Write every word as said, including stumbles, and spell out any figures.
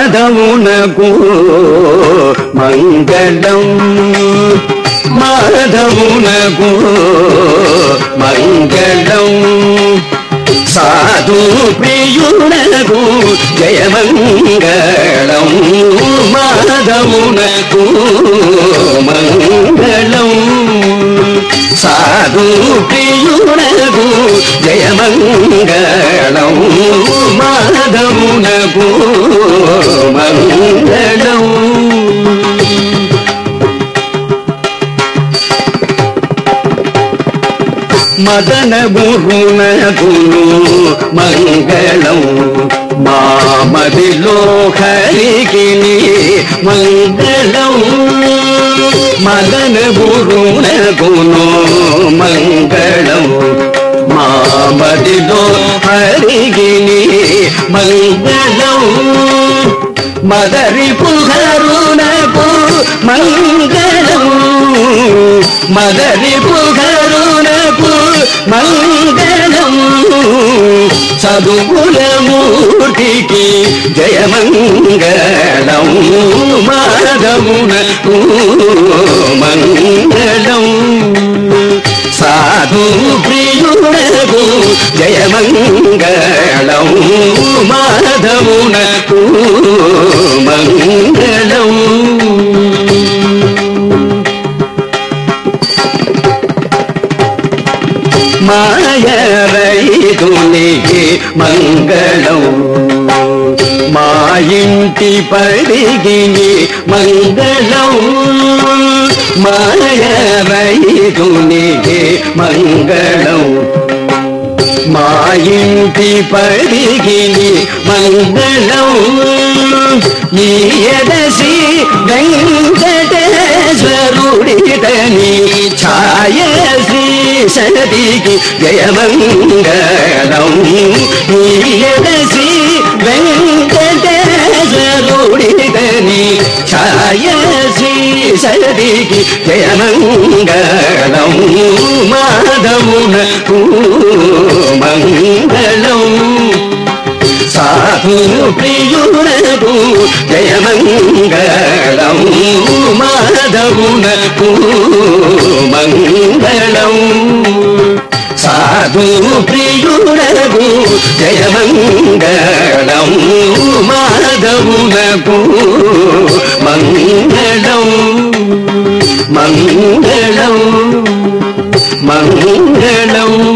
మాధవునకు మంగళం మాధవునకు మంగళం సాధు ప్రియునకు జయమంగళం మాధవునకు మంగళం సాధు ప్రియునకు జయమంగళం మాధవునకు మంగళం మదన గురునకును మంగళం మామదిలో హరికి మంగళం మదన గురునకును మంగళం మామదిలో హరికి మంగళం మదరి పుగరునకు మంగళం మదరి పుగరునకు మంగళం చదువుల మూర్తికి జయమంగళం మాధవునకు మంగళం సాధు ప్రియునకు జయమంగళం మాధవునకు మంగళం మాయ రైతునికి మంగళం మా ఇంటి పడిగి మంగళం మాయ రైతునికి మంగళం మా ఇంటి పడిగి మంగళం ఈ ఎదసి వెంకటేశ్వరుడితని ఛాయ శ్రీ సతికి జయమంగళం ఈ ఎదసి వెంకటేశ్వరుడితని ఛాయ శ్రీ సతికి జయమంగళం మాధవునకు మంగళం సాధు ప్రియునకు జయమంగళం మాధవునకు మంగళం సాధు ప్రియునకు జయమంగళం మాధవునకు మంగళం మంగళం మంగళం